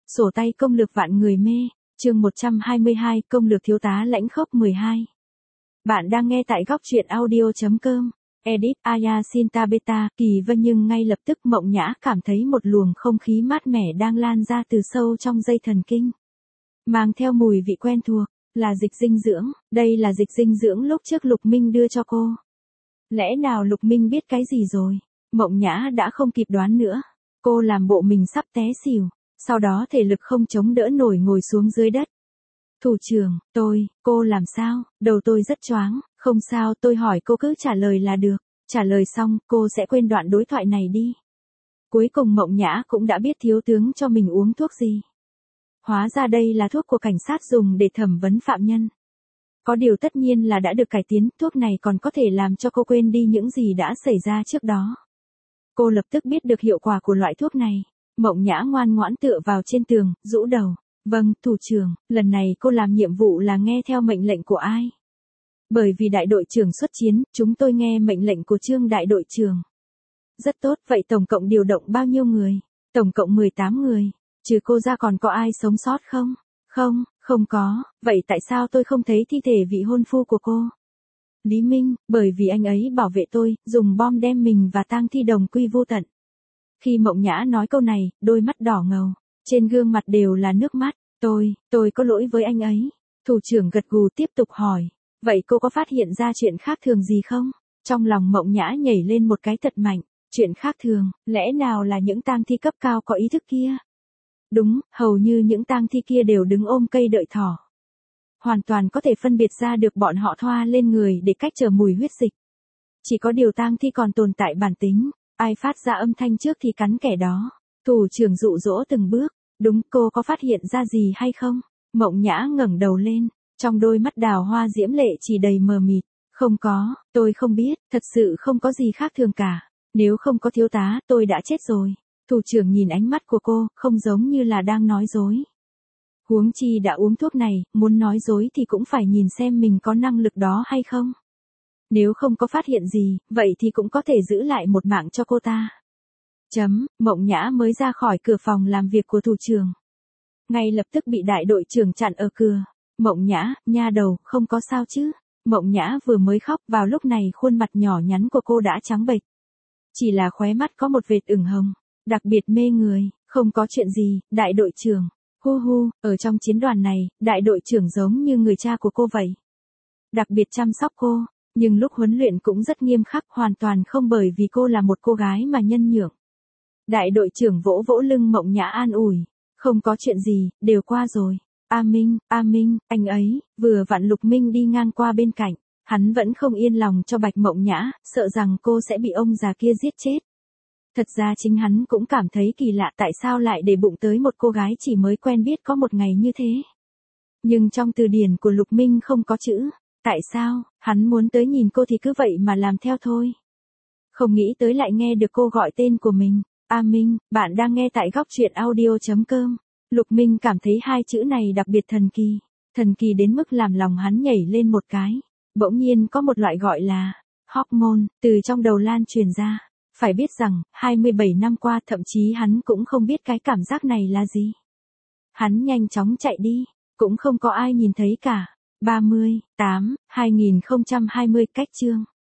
Sổ tay công lược vạn người mê, chương 122, công lược thiếu tá lãnh khốc 12. Bạn đang nghe tại góc truyện audio.com. Edit Ayasinta Beta, Kỳ Vân, nhưng ngay lập tức Mộng Nhã cảm thấy một luồng không khí mát mẻ đang lan ra từ sâu trong dây thần kinh. Mang theo mùi vị quen thuộc, là dịch dinh dưỡng, đây là dịch dinh dưỡng lúc trước Lục Minh đưa cho cô. Lẽ nào Lục Minh biết cái gì rồi? Mộng Nhã đã không kịp đoán nữa. Cô làm bộ mình sắp té xỉu, sau đó thể lực không chống đỡ nổi ngồi xuống dưới đất. Thủ trưởng, cô làm sao? Đầu tôi rất choáng. Không sao, tôi hỏi cô cứ trả lời là được. Trả lời xong, cô sẽ quên đoạn đối thoại này đi. Cuối cùng Mộng Nhã cũng đã biết thiếu tướng cho mình uống thuốc gì. Hóa ra đây là thuốc của cảnh sát dùng để thẩm vấn phạm nhân. Có điều tất nhiên là đã được cải tiến, thuốc này còn có thể làm cho cô quên đi những gì đã xảy ra trước đó. Cô lập tức biết được hiệu quả của loại thuốc này. Mộng Nhã ngoan ngoãn tựa vào trên tường, rũ đầu. Vâng, thủ trưởng, lần này cô làm nhiệm vụ là nghe theo mệnh lệnh của ai? Bởi vì đại đội trưởng xuất chiến, chúng tôi nghe mệnh lệnh của Trương đại đội trưởng. Rất tốt, vậy tổng cộng điều động bao nhiêu người? Tổng cộng 18 người. Trừ cô ra còn có ai sống sót không? Không có, vậy tại sao tôi không thấy thi thể vị hôn phu của cô? Lý Minh, bởi vì anh ấy bảo vệ tôi, dùng bom đem mình và tang thi đồng quy vô tận. Khi Mộng Nhã nói câu này, đôi mắt đỏ ngầu, trên gương mặt đều là nước mắt. Tôi có lỗi với anh ấy. Thủ trưởng gật gù tiếp tục hỏi, vậy cô có phát hiện ra chuyện khác thường gì không? Trong lòng Mộng Nhã nhảy lên một cái thật mạnh, chuyện khác thường, lẽ nào là những tang thi cấp cao có ý thức kia? Đúng, hầu như những tang thi kia đều đứng ôm cây đợi thỏ. Hoàn toàn có thể phân biệt ra được bọn họ thoa lên người để cách trở mùi huyết dịch. Chỉ có điều tang thi còn tồn tại bản tính, ai phát ra âm thanh trước thì cắn kẻ đó. Thủ trưởng dụ dỗ từng bước, đúng, cô có phát hiện ra gì hay không? Mộng Nhã ngẩng đầu lên, trong đôi mắt đào hoa diễm lệ chỉ đầy mờ mịt. Không có, tôi không biết, thật sự không có gì khác thường cả. Nếu không có thiếu tá, tôi đã chết rồi. Thủ trưởng nhìn ánh mắt của cô, không giống như là đang nói dối. Huống chi đã uống thuốc này, muốn nói dối thì cũng phải nhìn xem mình có năng lực đó hay không. Nếu không có phát hiện gì, vậy thì cũng có thể giữ lại một mạng cho cô ta. Mộng Nhã mới ra khỏi cửa phòng làm việc của thủ trưởng. Ngay lập tức bị đại đội trưởng chặn ở cửa. Mộng Nhã, nha đầu, không có sao chứ? Mộng Nhã vừa mới khóc, vào lúc này khuôn mặt nhỏ nhắn của cô đã trắng bệch. Chỉ là khóe mắt có một vệt ửng hồng, đặc biệt mê người. Không có chuyện gì, đại đội trưởng. Ở trong chiến đoàn này, đại đội trưởng giống như người cha của cô vậy. Đặc biệt chăm sóc cô, nhưng lúc huấn luyện cũng rất nghiêm khắc, hoàn toàn không bởi vì cô là một cô gái mà nhân nhượng. Đại đội trưởng vỗ vỗ lưng Mộng Nhã an ủi. Không có chuyện gì, đều qua rồi. A Minh, anh ấy, vừa vặn Lục Minh đi ngang qua bên cạnh. Hắn vẫn không yên lòng cho Bạch Mộng Nhã, sợ rằng cô sẽ bị ông già kia giết chết. Thật ra chính hắn cũng cảm thấy kỳ lạ tại sao lại để bụng tới một cô gái chỉ mới quen biết có một ngày như thế. Nhưng trong từ điển của Lục Minh không có chữ. Tại sao, hắn muốn tới nhìn cô thì cứ vậy mà làm theo thôi. Không nghĩ tới lại nghe được cô gọi tên của mình. A Minh, bạn đang nghe tại góc truyện audio.com. Lục Minh cảm thấy hai chữ này đặc biệt thần kỳ đến mức làm lòng hắn nhảy lên một cái. Bỗng nhiên có một loại gọi là hormone từ trong đầu lan truyền ra. Phải biết rằng, 27 năm qua thậm chí hắn cũng không biết cái cảm giác này là gì. Hắn nhanh chóng chạy đi, cũng không có ai nhìn thấy cả. 2020 cách chương